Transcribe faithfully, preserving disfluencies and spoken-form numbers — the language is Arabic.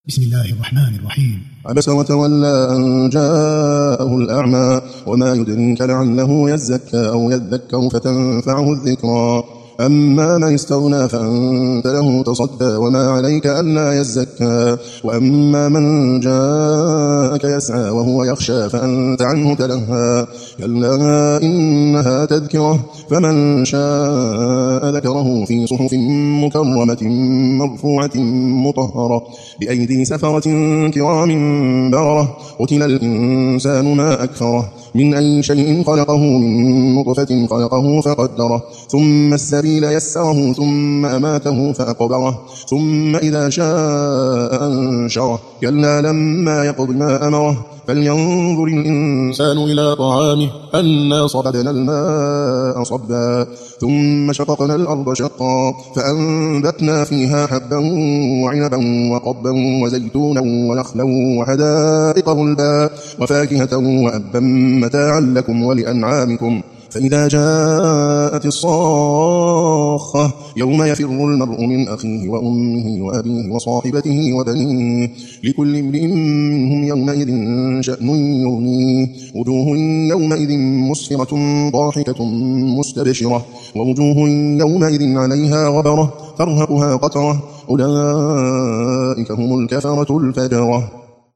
بسم الله الرحمن الرحيم. عبس وتولى أن جاءه الأعمى وما يدريك لعله يزكى أو يذكر فتنفعه الذكرى أما من استغنى فأنت له تصدى وما عليك ألا يزكى وأما من جاءك يسعى وهو يخشى فأنت عنه تلهى كلا إنها تذكرة فمن شاء ذكره في صحف مكرمة مرفوعة مطهرة بأيدي سفرة كرام بررة قتل الإنسان ما أكفره من أي شيء خلقه من نطفة خلقه فقدره ثم السبيل يسره ثم أماته فأقبره ثم إذا شاء أنشره كلا لما يقض ما أمره فلينظر الإنسان إلى طعامه أنا صببنا الماء صبا ثم شققنا الأرض شقا فأنبتنا فيها حبا وعنبا وقبا وزيتونا ونخلا وحدائق غلبا وفاكهة وأبا متاعا لكم ولأنعامكم فإذا جاءت الصاخة يوم يفر المرء من أخيه وأمه وأبيه وصاحبته وبنيه لكل امرئ منهم يومئذ شأن يغنيه وجوه يومئذ مسفرة ضاحكة مستبشرة ووجوه يومئذ عليها غبرة ترهقها قترة أولئك هم الكفرة الفجرة.